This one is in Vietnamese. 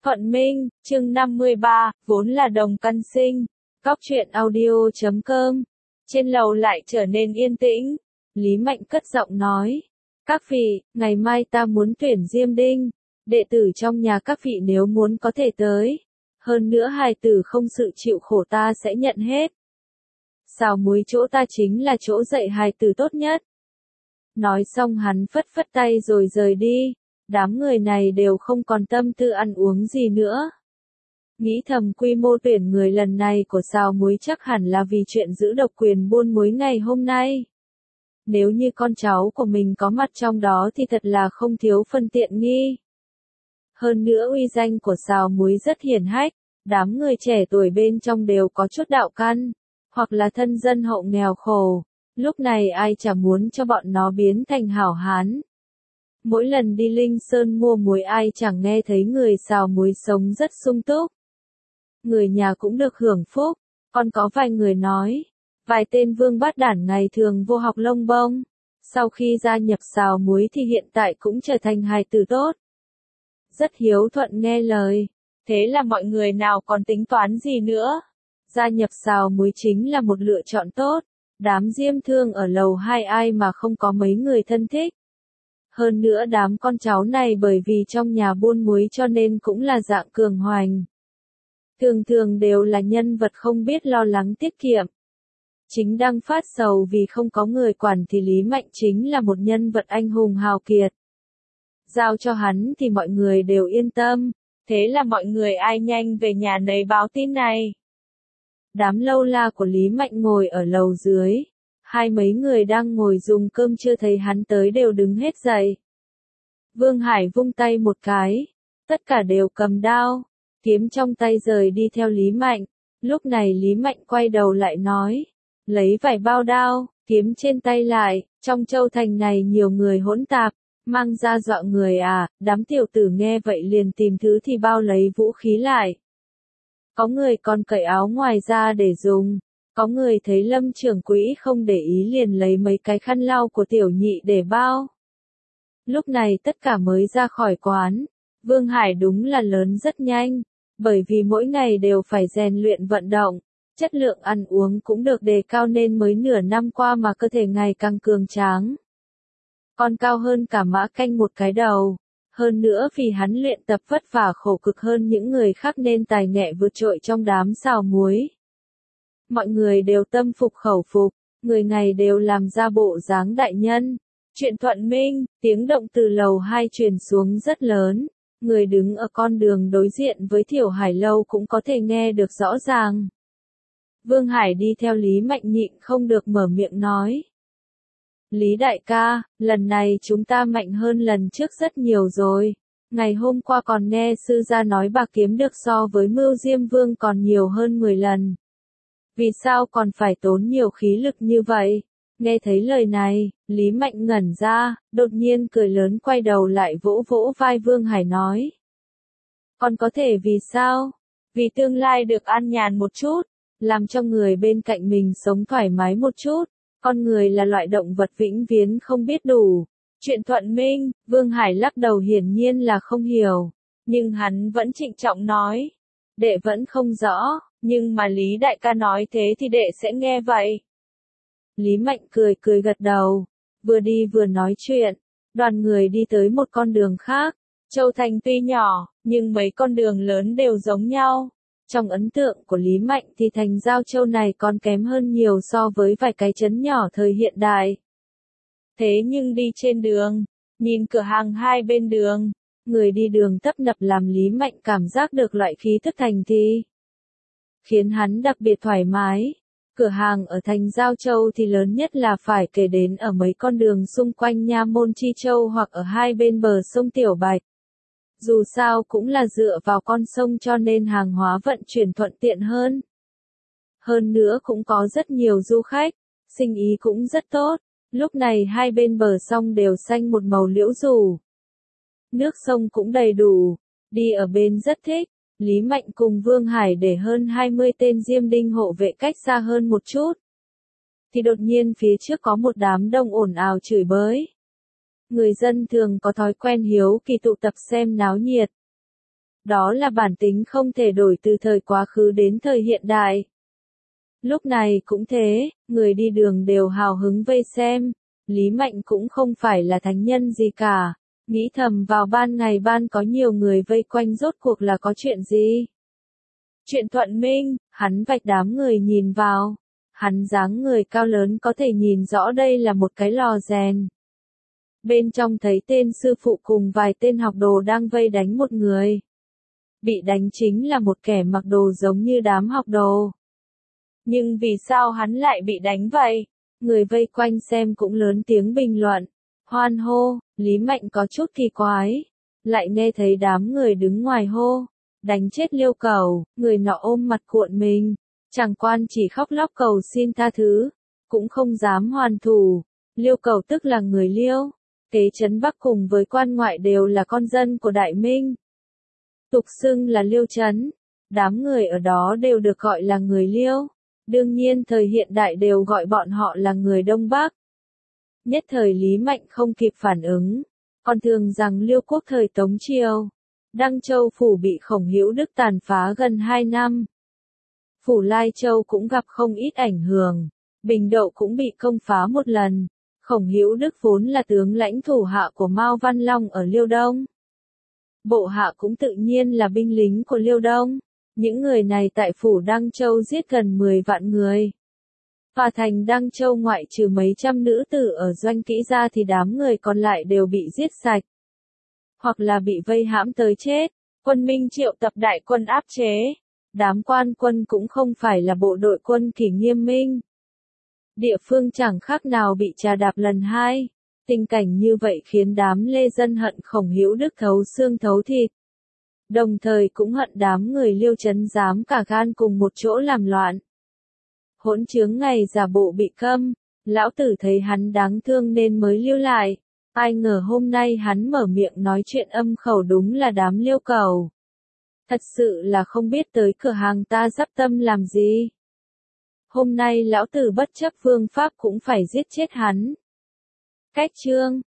Thuận Minh, chương 53, vốn là đồng căn sinh. Góc truyện audio.com. Trên lầu lại trở nên yên tĩnh. Lý Mạnh cất giọng nói. Các vị, ngày mai ta muốn tuyển Diêm Đinh. Đệ tử trong nhà các vị nếu muốn có thể tới. Hơn nữa hài tử không sự chịu khổ ta sẽ nhận hết. Xào muối chỗ ta chính là chỗ dạy hài tử tốt nhất. Nói xong hắn phất phất tay rồi rời đi. Đám người này đều không còn tâm tư ăn uống gì nữa. Nghĩ thầm quy mô tuyển người lần này của Xào Muối chắc hẳn là vì chuyện giữ độc quyền buôn muối ngày hôm nay. Nếu như con cháu của mình có mặt trong đó thì thật là không thiếu phần tiện nghi. Hơn nữa uy danh của Xào Muối rất hiển hách, đám người trẻ tuổi bên trong đều có chút đạo căn, hoặc là thân dân hậu nghèo khổ. Lúc này ai chả muốn cho bọn nó biến thành hảo hán. Mỗi lần đi Linh Sơn mua muối ai chẳng nghe thấy người Xào Muối sống rất sung túc. Người nhà cũng được hưởng phúc, còn có vài người nói, vài tên vương bát đản ngày thường vô học lông bông, sau khi gia nhập Xào Muối thì hiện tại cũng trở thành hài tử tốt. Rất hiếu thuận nghe lời, thế là mọi người nào còn tính toán gì nữa. Gia nhập Xào Muối chính là một lựa chọn tốt, đám Diêm Thương ở lầu 2 ai mà không có mấy người thân thích. Hơn nữa đám con cháu này bởi vì trong nhà buôn muối cho nên cũng là dạng cường hoành. Thường thường đều là nhân vật không biết lo lắng tiết kiệm. Chính đang phát sầu vì không có người quản thì Lý Mạnh chính là một nhân vật anh hùng hào kiệt. Giao cho hắn thì mọi người đều yên tâm, thế là mọi người ai nhanh về nhà nấy báo tin này. Đám lâu la của Lý Mạnh ngồi ở lầu dưới. Hai mấy người đang ngồi dùng cơm chưa thấy hắn tới đều đứng hết dậy. Vương Hải vung tay một cái. Tất cả đều cầm đao, kiếm trong tay rời đi theo Lý Mạnh. Lúc này Lý Mạnh quay đầu lại nói. Lấy vài bao đao, kiếm trên tay lại. Trong châu thành này nhiều người hỗn tạp, mang ra dọa người à. Đám tiểu tử nghe vậy liền tìm thứ thì bao lấy vũ khí lại. Có người còn cởi áo ngoài ra để dùng. Có người thấy Lâm trưởng quỹ không để ý liền lấy mấy cái khăn lau của tiểu nhị để bao. Lúc này tất cả mới ra khỏi quán. Vương Hải đúng là lớn rất nhanh, bởi vì mỗi ngày đều phải rèn luyện vận động, chất lượng ăn uống cũng được đề cao nên mới nửa năm qua mà cơ thể ngày càng cường tráng. Còn cao hơn cả Mã Canh một cái đầu. Hơn nữa vì hắn luyện tập vất vả khổ cực hơn những người khác nên tài nghệ vượt trội trong đám Xào Muối. Mọi người đều tâm phục khẩu phục, người ngày đều làm ra bộ dáng đại nhân. Chuyện Thuận Minh, tiếng động từ lầu 2 truyền xuống rất lớn, người đứng ở con đường đối diện với Thiểu Hải Lâu cũng có thể nghe được rõ ràng. Vương Hải đi theo Lý Mạnh nhịn không được mở miệng nói. Lý đại ca, lần này chúng ta mạnh hơn lần trước rất nhiều rồi. Ngày hôm qua còn nghe sư gia nói bà kiếm được so với Mưu Diêm Vương còn nhiều hơn 10 lần. Vì sao còn phải tốn nhiều khí lực như vậy? Nghe thấy lời này, Lý Mạnh ngẩn ra, đột nhiên cười lớn quay đầu lại vỗ vỗ vai Vương Hải nói. Còn có thể vì sao? Vì tương lai được an nhàn một chút, làm cho người bên cạnh mình sống thoải mái một chút. Con người là loại động vật vĩnh viễn không biết đủ. Chuyện Thuận Minh, Vương Hải lắc đầu hiển nhiên là không hiểu. Nhưng hắn vẫn trịnh trọng nói. Đệ vẫn không rõ. Nhưng mà Lý đại ca nói thế thì đệ sẽ nghe vậy. Lý Mạnh cười cười gật đầu, vừa đi vừa nói chuyện. Đoàn người đi tới một con đường khác. Châu thành tuy nhỏ, nhưng mấy con đường lớn đều giống nhau. Trong ấn tượng của Lý Mạnh thì thành Giao Châu này còn kém hơn nhiều so với vài cái trấn nhỏ thời hiện đại. Thế nhưng đi trên đường, nhìn cửa hàng hai bên đường, người đi đường tấp nập làm Lý Mạnh cảm giác được loại khí thức thành thị. Khiến hắn đặc biệt thoải mái. Cửa hàng ở thành Giao Châu thì lớn nhất là phải kể đến ở mấy con đường xung quanh Nha Môn Chi Châu hoặc ở hai bên bờ sông Tiểu Bạch. Dù sao cũng là dựa vào con sông cho nên hàng hóa vận chuyển thuận tiện hơn. Hơn nữa cũng có rất nhiều du khách, sinh ý cũng rất tốt. Lúc này hai bên bờ sông đều xanh một màu liễu rủ. Nước sông cũng đầy đủ, đi ở bên rất thích. Lý Mạnh cùng Vương Hải để hơn 20 tên Diêm Đinh hộ vệ cách xa hơn một chút. Thì đột nhiên phía trước có một đám đông ồn ào chửi bới. Người dân thường có thói quen hiếu kỳ tụ tập xem náo nhiệt. Đó là bản tính không thể đổi từ thời quá khứ đến thời hiện đại. Lúc này cũng thế, người đi đường đều hào hứng vây xem. Lý Mạnh cũng không phải là thánh nhân gì cả. Nghĩ thầm vào ban ngày ban có nhiều người vây quanh rốt cuộc là có chuyện gì. Chuyện Thuận Minh, hắn vạch đám người nhìn vào. Hắn dáng người cao lớn có thể nhìn rõ đây là một cái lò rèn. Bên trong thấy tên sư phụ cùng vài tên học đồ đang vây đánh một người. Bị đánh chính là một kẻ mặc đồ giống như đám học đồ. Nhưng vì sao hắn lại bị đánh vậy? Người vây quanh xem cũng lớn tiếng bình luận. Hoan hô, Lý Mạnh có chút kỳ quái. Lại nghe thấy đám người đứng ngoài hô. Đánh chết Liêu Cẩu, người nọ ôm mặt cuộn mình. Chẳng quan chỉ khóc lóc cầu xin tha thứ. Cũng không dám hoàn thủ. Liêu Cẩu tức là người Liêu. Kế trấn Bắc cùng với quan ngoại đều là con dân của Đại Minh. Tục xưng là Liêu Trấn. Đám người ở đó đều được gọi là người Liêu. Đương nhiên thời hiện đại đều gọi bọn họ là người Đông Bắc. Nhất thời Lý Mạnh không kịp phản ứng. Còn thường rằng Liêu quốc thời Tống Triều. Đăng Châu phủ bị Khổng Hữu Đức tàn phá gần 2 năm. Phủ Lai Châu cũng gặp không ít ảnh hưởng. Bình Đậu cũng bị công phá một lần. Khổng Hữu Đức vốn là tướng lãnh thủ hạ của Mao Văn Long ở Liêu Đông. Bộ hạ cũng tự nhiên là binh lính của Liêu Đông. Những người này tại phủ Đăng Châu giết gần 10 vạn người. Và thành Đăng Châu ngoại trừ mấy trăm nữ tử ở doanh kỹ ra thì đám người còn lại đều bị giết sạch. Hoặc là bị vây hãm tới chết. Quân Minh triệu tập đại quân áp chế. Đám quan quân cũng không phải là bộ đội quân kỷ nghiêm minh. Địa phương chẳng khác nào bị trà đạp lần hai. Tình cảnh như vậy khiến đám lê dân hận Khổng Hữu Đức thấu xương thấu thịt. Đồng thời cũng hận đám người Liêu Trấn dám cả gan cùng một chỗ làm loạn. Hỗn chướng ngày giả bộ bị câm, lão tử thấy hắn đáng thương nên mới lưu lại. Ai ngờ hôm nay hắn mở miệng nói chuyện âm khẩu đúng là đám Liêu Cẩu. Thật sự là không biết tới cửa hàng ta dắp tâm làm gì. Hôm nay lão tử bất chấp phương pháp cũng phải giết chết hắn. Cách chương